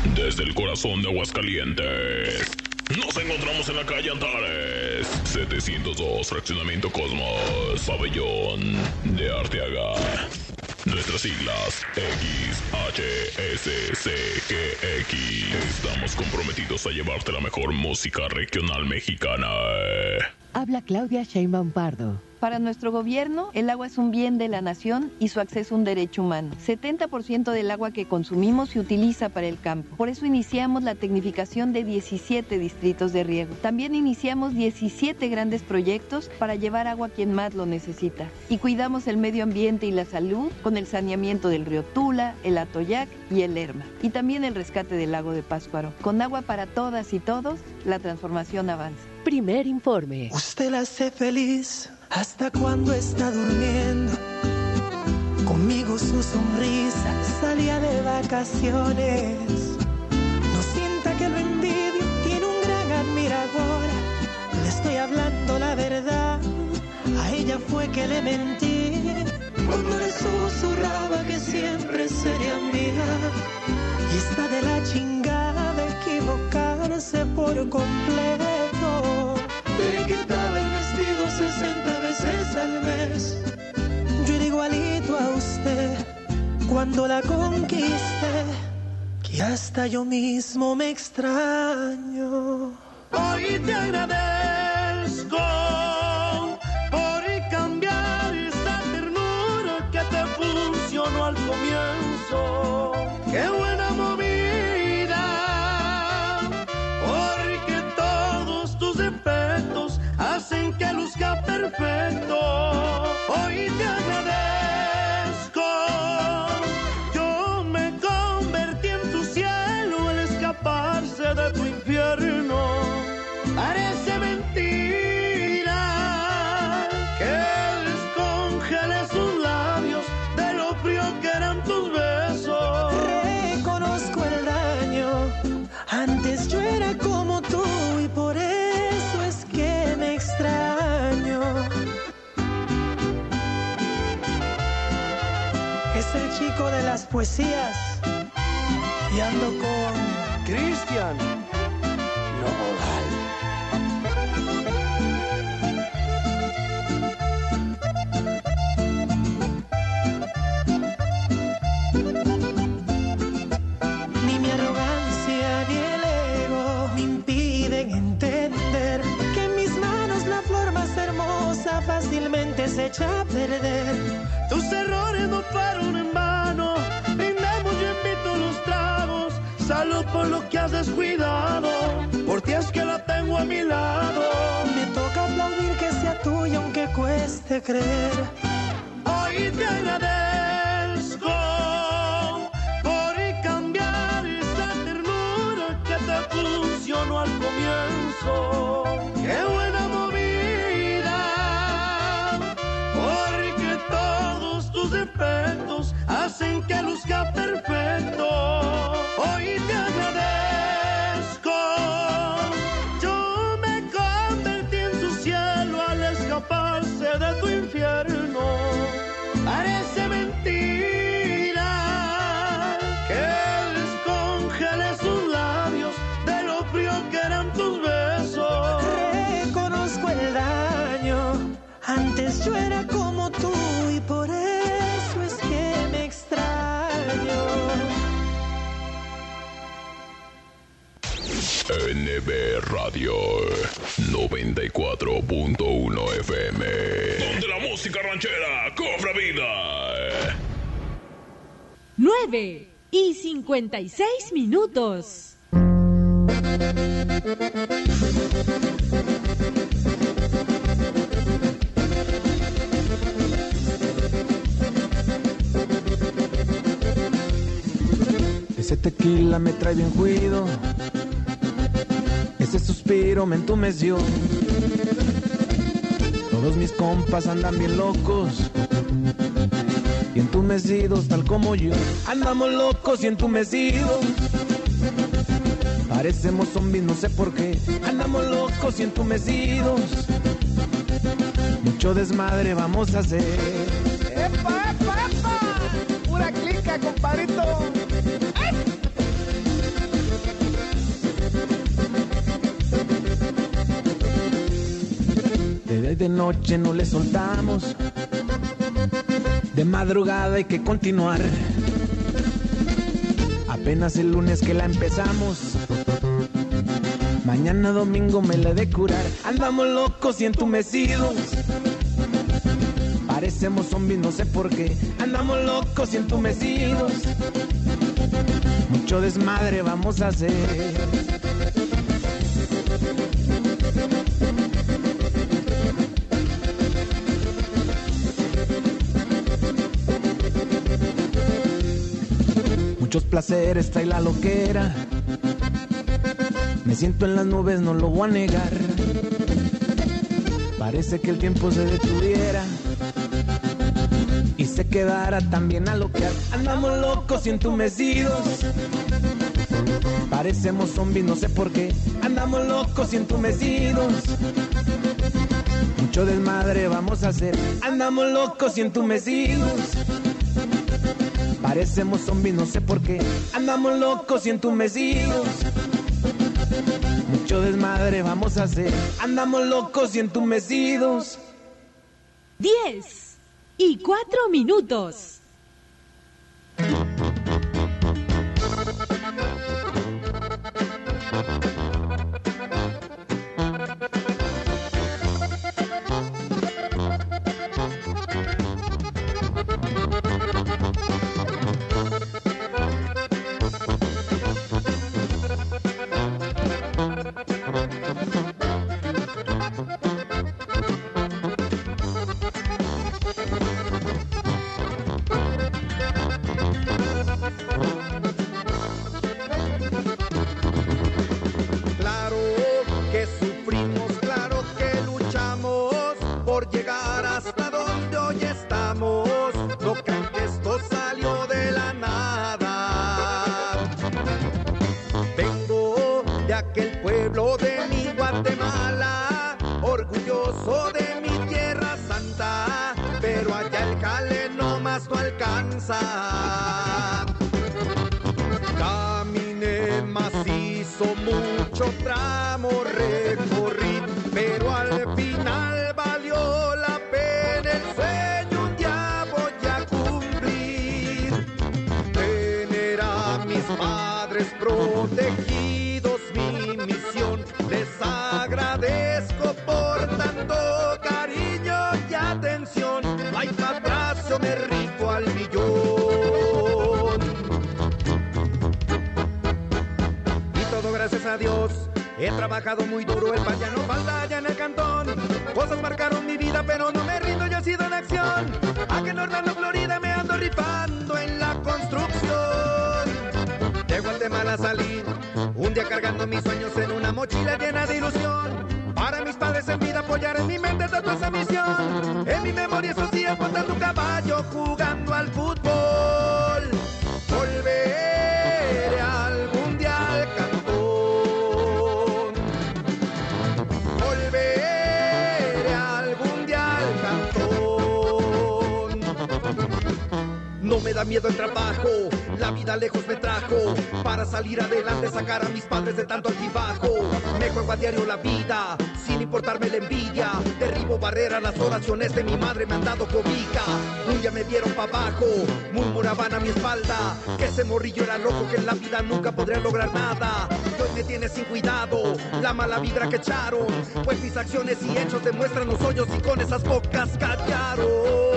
Desde el corazón de Aguascalientes, nos encontramos en la calle Antares, 702, Fraccionamiento Cosmos, Pabellón de Arteaga. Nuestras siglas XHSCGX. Estamos comprometidos a llevarte la mejor música regional mexicana. Habla Claudia Sheinbaum Pardo. Para nuestro gobierno, el agua es un bien de la nación y su acceso un derecho humano. 70% del agua que consumimos se utiliza para el campo. Por eso iniciamos la tecnificación de 17 distritos de riego. También iniciamos 17 grandes proyectos para llevar agua a quien más lo necesita. Y cuidamos el medio ambiente y la salud con el saneamiento del río Tula, el Atoyac y el Lerma. Y también el rescate del lago de Pátzcuaro. Con agua para todas y todos, la transformación avanza. Primer informe. Usted la hace feliz hasta cuando está durmiendo. Conmigo su sonrisa salía de vacaciones. No sienta que lo envidio, tiene un gran admirador. Le estoy hablando la verdad, a ella fue que le mentí cuando le susurraba que siempre sería mía. Y está de la chingada de equivocarse por completo. Le quitaba el vestido 60 veces al mes. Yo era igualito a usted cuando la conquisté, que hasta yo mismo me extraño. Hoy te agradezco por cambiar esa ternura que te funcionó al comienzo. ¡Qué buena movida! Porque todos tus defectos hacen que luzca perfecto. Hoy te agradezco. Yo me convertí en tu cielo al escaparse de tu infierno. Parece mentira que descongelé sus labios de lo frío que eran tus besos. Reconozco el daño. Antes yo era como tú y por eso es que me extraño. Es el chico de las poesías y ando con Cristian Nodal. Ni mi arrogancia ni el ego me impiden entender que en mis manos la flor más hermosa fácilmente se echa a perder. Tus errores no fueron en vano, brindemos, yo invito los tragos. Salud por lo que has descuidado, por ti es que la tengo a mi lado. Me toca aplaudir que sea tuya aunque cueste creer. Hoy te agradezco por cambiar esa ternura que te funcionó al comienzo. ¡Qué buena movida! Porque todos tus defectos hacen que luzca perfecto. Hoy te agradezco. Yo me convertí en tu cielo al escaparse de tu infierno. Parece mentira que descongelé sus labios de lo frío que eran tus besos. Reconozco el daño. Antes yo era como tú y por eso es que me extraño. NB Radio 94.1 FM, donde la música ranchera cobra vida. 9:56. Ese tequila me trae bien juido, ese suspiro me entumeció. Todos mis compas andan bien locos y entumecidos tal como yo. Andamos locos y entumecidos, parecemos zombies, no sé por qué. Andamos locos y entumecidos, mucho desmadre vamos a hacer. ¡Epa, epa, epa! ¡Pura clica, compadrito! ¡Ay! y de noche no le soltamos. De madrugada hay que continuar. Apenas el lunes que la empezamos. Mañana domingo me la he de curar. Andamos locos y entumecidos. Parecemos zombies, no sé por qué. Andamos locos y entumecidos. Mucho desmadre vamos a hacer. Muchos placeres trae la loquera. Me siento en las nubes, no lo voy a negar. Parece que el tiempo se detuviera y se quedara también a loquear. Andamos locos y entumecidos. Parecemos zombies, no sé por qué. Andamos locos y entumecidos. Mucho desmadre vamos a hacer. Andamos locos y entumecidos. Parecemos zombies, no sé por qué. Andamos locos y entumecidos. Mucho desmadre vamos a hacer. Andamos locos y entumecidos. 10:04. Caminé macizo, mucho tramo recorrí, pero al final valió la pena. El sueño un día voy a cumplir, tener a mis padres protegidos, mi misión. Les agradezco por tanto cariño y atención. Ay, para atrás yo me rifo al millón. Gracias a Dios, he trabajado muy duro, el pan ya no falta allá en el cantón. Cosas marcaron mi vida, pero no me rindo, yo he sido en acción. Aquí en Orlando, Florida, me ando rifando en la construcción. De Guatemala salí, un día cargando mis sueños en una mochila llena de ilusión. Para mis padres en vida, apoyar en mi mente toda esa misión. En mi memoria esos días montando un caballo, jugando al fútbol. Volveré algún día al cantón. No me da miedo el trabajo, la vida lejos me trajo. Para salir adelante, sacar a mis padres de tanto altibajo. Me juego a diario la vida, sin importarme la envidia. Derribo barreras, las oraciones de mi madre me han dado cobija. Un día me dieron pa' abajo, murmuraban a mi espalda que ese morrillo era loco, que en la vida nunca podría lograr nada. Y hoy me tiene sin cuidado la mala vibra que echaron, pues mis acciones y hechos demuestran los hoyos y con esas bocas callaron.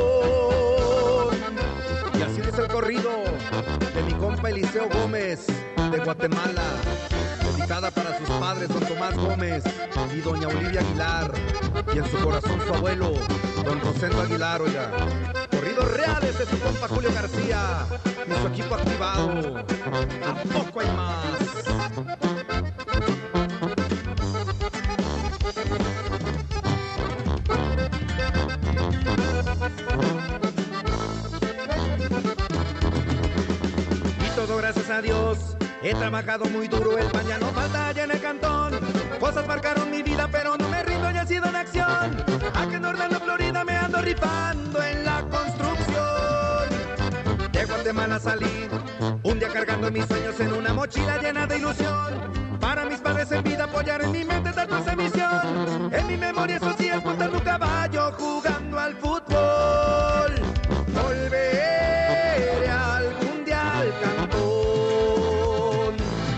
Y así dice el corrido de mi compa Eliseo Gómez de Guatemala, dedicada para sus padres don Tomás Gómez y doña Olivia Aguilar, y en su corazón su abuelo don Rosendo Aguilar. Oiga, corridos reales de su compa Julio García y su equipo activado. ¿A poco hay más? Gracias a Dios, he trabajado muy duro, el pan ya no falta allá en el cantón. Cosas marcaron mi vida, pero no me rindo, ya he sido en acción. Aquí en Orlando, Florida, me ando rifando en la construcción. De Guatemala salí, un día cargando mis sueños en una mochila llena de ilusión. Para mis padres en vida, apoyar en mi mente tanto esa misión. En mi memoria esos días montando un caballo, jugando al fútbol. Volveré algún día al cantón.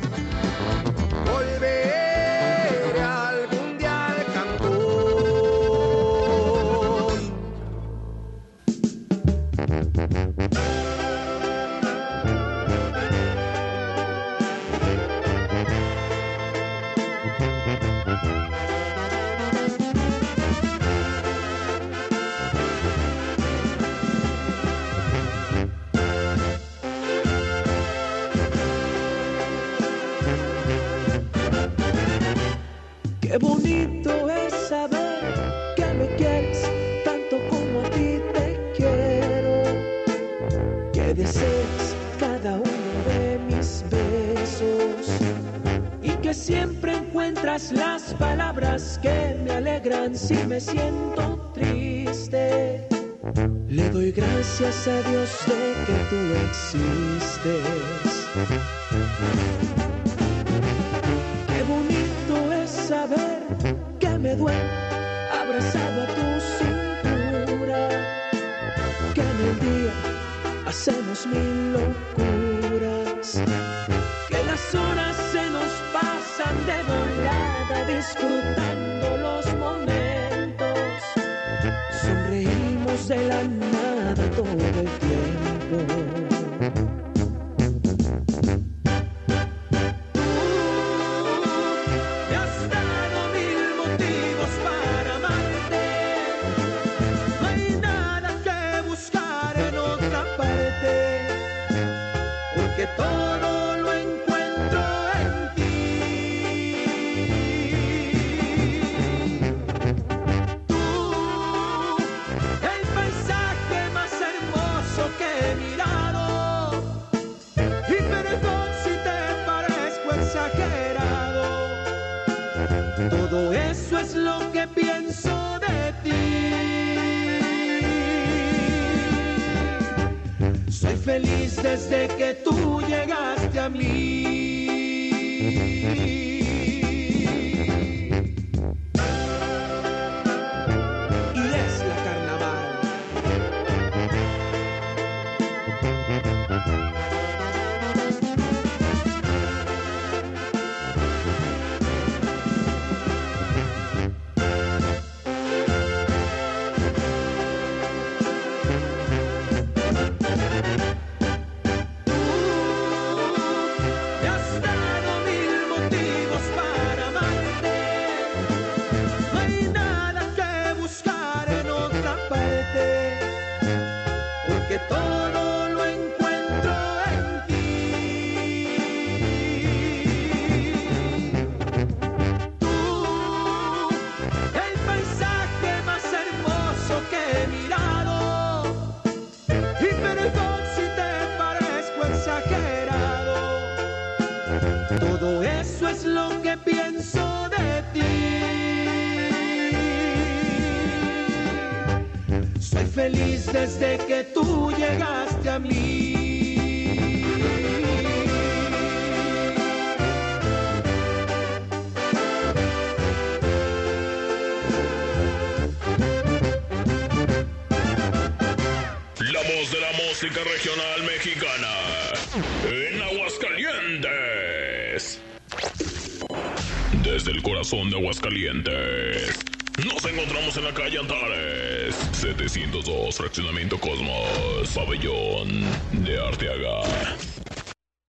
Volveré algún día al cantón. Qué bonito es saber que me quieres tanto como a ti te quiero, que deseas cada uno de mis besos y que siempre encuentras las palabras que me alegran si me siento triste. Le doy gracias a Dios de que tú existes. Qué bonito es saber que me duele abrazado a tu cintura, que en el día hacemos mil locuras, que las horas se nos pasan de volada disfrutando los momentos, sonreímos de la nada todo el tiempo. Que todo lo encuentro en ti. Tú, el paisaje más hermoso que he mirado. Y perdón si te parezco exagerado. Todo eso es lo que pienso de ti. Soy feliz desde que tú llegaste a mí. Y es la carnaval. Que todo lo encuentro en ti. Tú, el paisaje más hermoso que he mirado. Y perdón si te parezco exagerado. Todo eso es lo que pienso de ti. Soy feliz desde que tú llegaste a mí. La voz de la música regional mexicana en Aguascalientes. Desde el corazón de Aguascalientes. Nos encontramos en la calle Antares, 702, Fraccionamiento Cosmos, Pabellón de Arteaga.